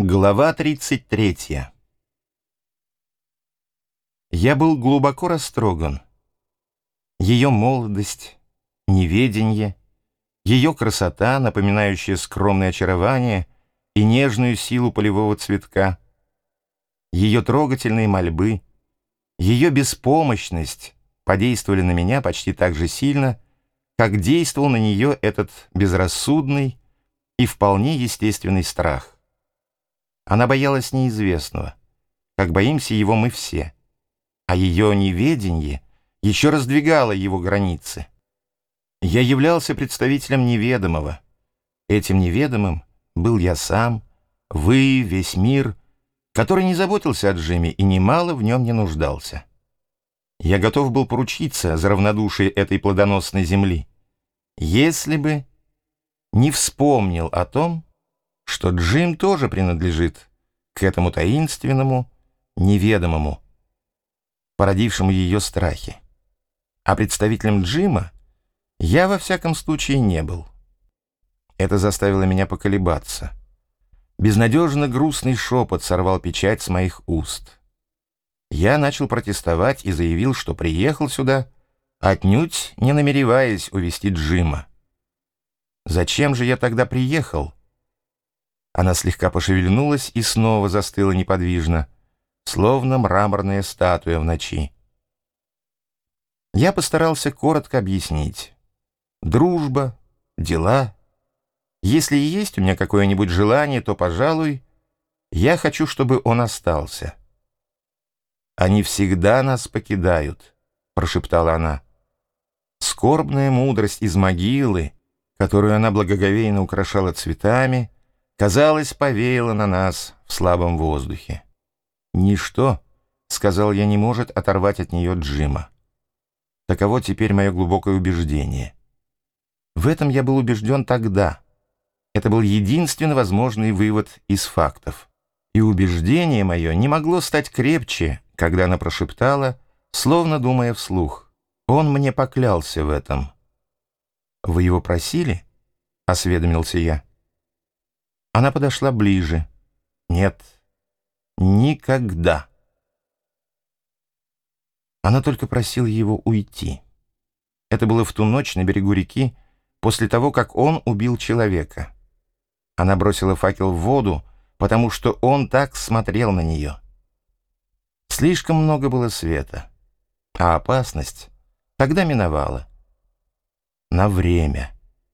Глава 33. Я был глубоко растроган. Ее молодость, неведенье, ее красота, напоминающая скромное очарование и нежную силу полевого цветка, ее трогательные мольбы, ее беспомощность подействовали на меня почти так же сильно, как действовал на нее этот безрассудный и вполне естественный страх. Она боялась неизвестного, как боимся его мы все, а ее неведенье еще раздвигало его границы. Я являлся представителем неведомого. Этим неведомым был я сам, вы, весь мир, который не заботился о Джиме и немало в нем не нуждался. Я готов был поручиться за равнодушие этой плодоносной земли, если бы не вспомнил о том, что Джим тоже принадлежит к этому таинственному, неведомому, породившему ее страхи. А представителем Джима я во всяком случае не был. Это заставило меня поколебаться. Безнадежно грустный шепот сорвал печать с моих уст. Я начал протестовать и заявил, что приехал сюда, отнюдь не намереваясь увести Джима. Зачем же я тогда приехал? Она слегка пошевельнулась и снова застыла неподвижно, словно мраморная статуя в ночи. Я постарался коротко объяснить. Дружба, дела. Если и есть у меня какое-нибудь желание, то, пожалуй, я хочу, чтобы он остался. «Они всегда нас покидают», — прошептала она. Скорбная мудрость из могилы, которую она благоговейно украшала цветами, казалось, повеяло на нас в слабом воздухе. «Ничто, — сказал я, — не может оторвать от нее Джима. Таково теперь мое глубокое убеждение. В этом я был убежден тогда. Это был единственно возможный вывод из фактов. И убеждение мое не могло стать крепче, когда она прошептала, словно думая вслух. Он мне поклялся в этом». «Вы его просили?» — осведомился я. Она подошла ближе. «Нет, никогда». Она только просила его уйти. Это было в ту ночь на берегу реки, после того, как он убил человека. Она бросила факел в воду, потому что он так смотрел на нее. Слишком много было света, а опасность тогда миновала. На время.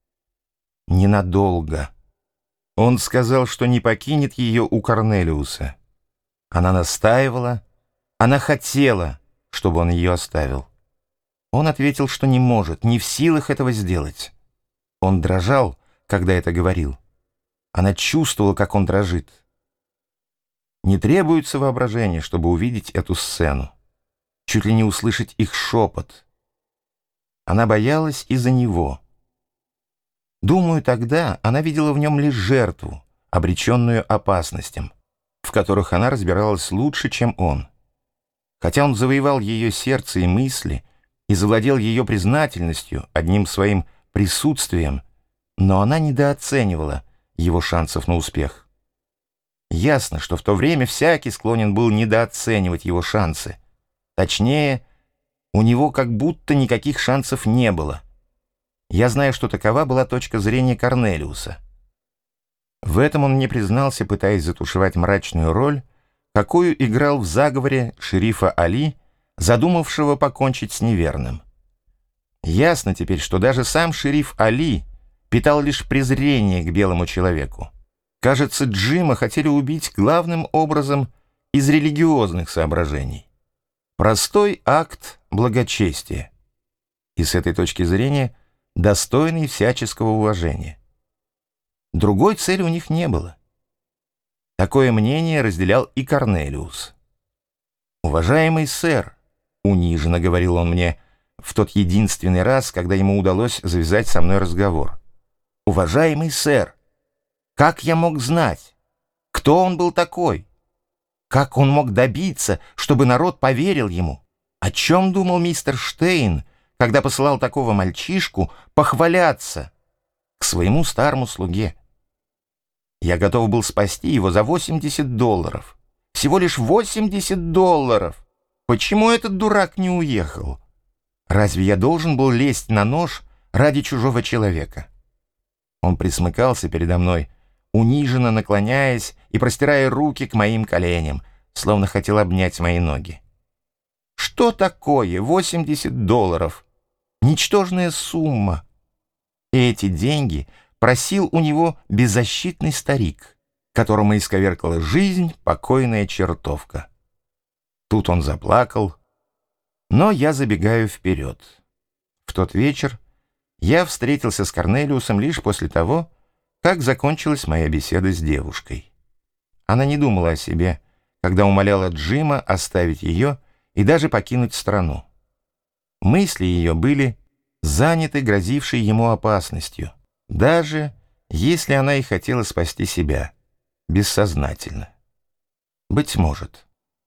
Ненадолго. Он сказал, что не покинет ее у Корнелиуса. Она настаивала, она хотела, чтобы он ее оставил. Он ответил, что не может, не в силах этого сделать. Он дрожал, когда это говорил. Она чувствовала, как он дрожит. Не требуется воображение, чтобы увидеть эту сцену, чуть ли не услышать их шепот. Она боялась из-за него. Думаю, тогда она видела в нем лишь жертву, обреченную опасностям, в которых она разбиралась лучше, чем он. Хотя он завоевал ее сердце и мысли и завладел ее признательностью одним своим присутствием, но она недооценивала его шансов на успех. Ясно, что в то время всякий склонен был недооценивать его шансы. Точнее, у него как будто никаких шансов не было. Я знаю, что такова была точка зрения Корнелиуса. В этом он мне признался, пытаясь затушевать мрачную роль, какую играл в заговоре шерифа Али, задумавшего покончить с неверным. Ясно теперь, что даже сам шериф Али питал лишь презрение к белому человеку. Кажется, Джима хотели убить главным образом из религиозных соображений. Простой акт благочестия. И с этой точки зрения достойный всяческого уважения. Другой цели у них не было. Такое мнение разделял и Корнелиус. «Уважаемый сэр», — униженно говорил он мне в тот единственный раз, когда ему удалось завязать со мной разговор. «Уважаемый сэр, как я мог знать, кто он был такой? Как он мог добиться, чтобы народ поверил ему? О чем думал мистер Штейн, когда посылал такого мальчишку похваляться к своему старому слуге? Я готов был спасти его за $80. Всего лишь $80. Почему этот дурак не уехал? Разве я должен был лезть на нож ради чужого человека? Он присмыкался передо мной, униженно наклоняясь и простирая руки к моим коленям, словно хотел обнять мои ноги. Что такое $80? Ничтожная сумма. Эти деньги просил у него беззащитный старик, которому исковеркала жизнь покойная чертовка. Тут он заплакал, но я забегаю вперед. В тот вечер я встретился с Корнелиусом лишь после того, как закончилась моя беседа с девушкой. Она не думала о себе, когда умоляла Джима оставить ее и даже покинуть страну. Мысли ее были заняты грозившей ему опасностью, даже если она и хотела спасти себя, бессознательно. Быть может.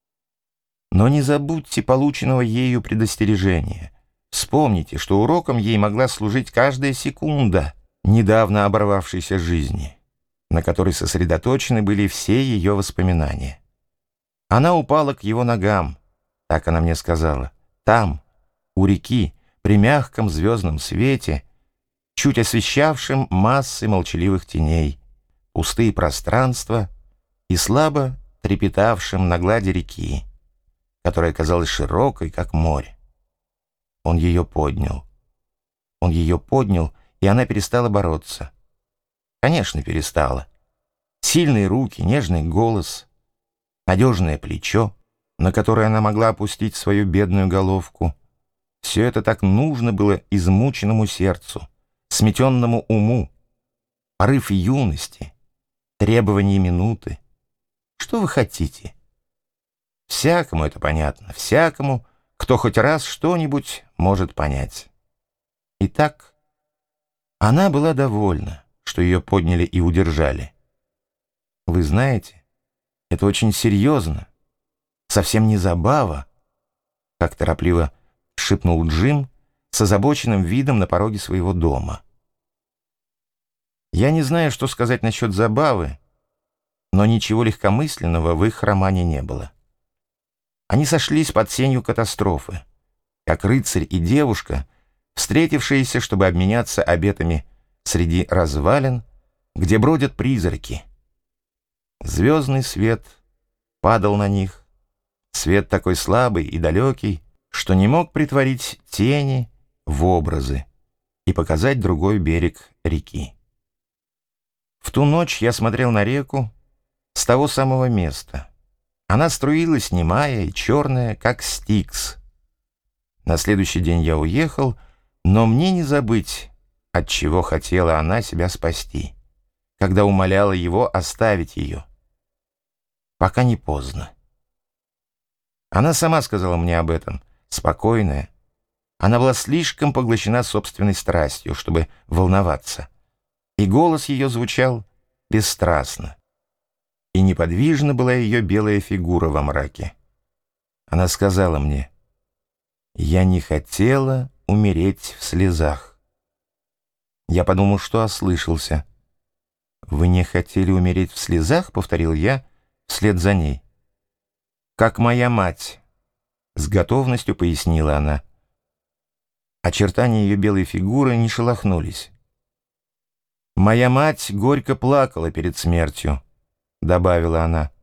Но не забудьте полученного ею предостережения. Вспомните, что уроком ей могла служить каждая секунда недавно оборвавшейся жизни, на которой сосредоточены были все ее воспоминания. Она упала к его ногам, так она мне сказала, там, у реки, при мягком звездном свете, чуть освещавшем массы молчаливых теней, пустые пространства и слабо трепетавшим на глади реки, которая казалась широкой, как море. Он ее поднял. Он ее поднял, и она перестала бороться. Конечно, перестала. Сильные руки, нежный голос, надежное плечо, на которое она могла опустить свою бедную головку. Все это так нужно было измученному сердцу, сметенному уму, порыв юности, требования минуты. Что вы хотите? Всякому это понятно, всякому, кто хоть раз что-нибудь может понять. Итак, она была довольна, что ее подняли и удержали. Вы знаете, это очень серьезно, совсем не забава, как торопливо шепнул Джим с озабоченным видом на пороге своего дома. Я не знаю, что сказать насчет забавы, но ничего легкомысленного в их романе не было. Они сошлись под сенью катастрофы, как рыцарь и девушка, встретившиеся, чтобы обменяться обетами среди развалин, где бродят призраки. Звездный свет падал на них, свет такой слабый и далекий, что не мог притворить тени в образы и показать другой берег реки. В ту ночь я смотрел на реку с того самого места. Она струилась немая и черная, как Стикс. На следующий день я уехал, но мне не забыть, от чего хотела она себя спасти, когда умоляла его оставить ее. Пока не поздно. Она сама сказала мне об этом, спокойная. Она была слишком поглощена собственной страстью, чтобы волноваться. И голос ее звучал бесстрастно. И неподвижна была ее белая фигура во мраке. Она сказала мне: «Я не хотела умереть в слезах». Я подумал, что ослышался. «Вы не хотели умереть в слезах?» — повторил я вслед за ней. «Как моя мать», — с готовностью пояснила она. Очертания ее белой фигуры не шелохнулись. «Моя мать горько плакала перед смертью», — добавила она.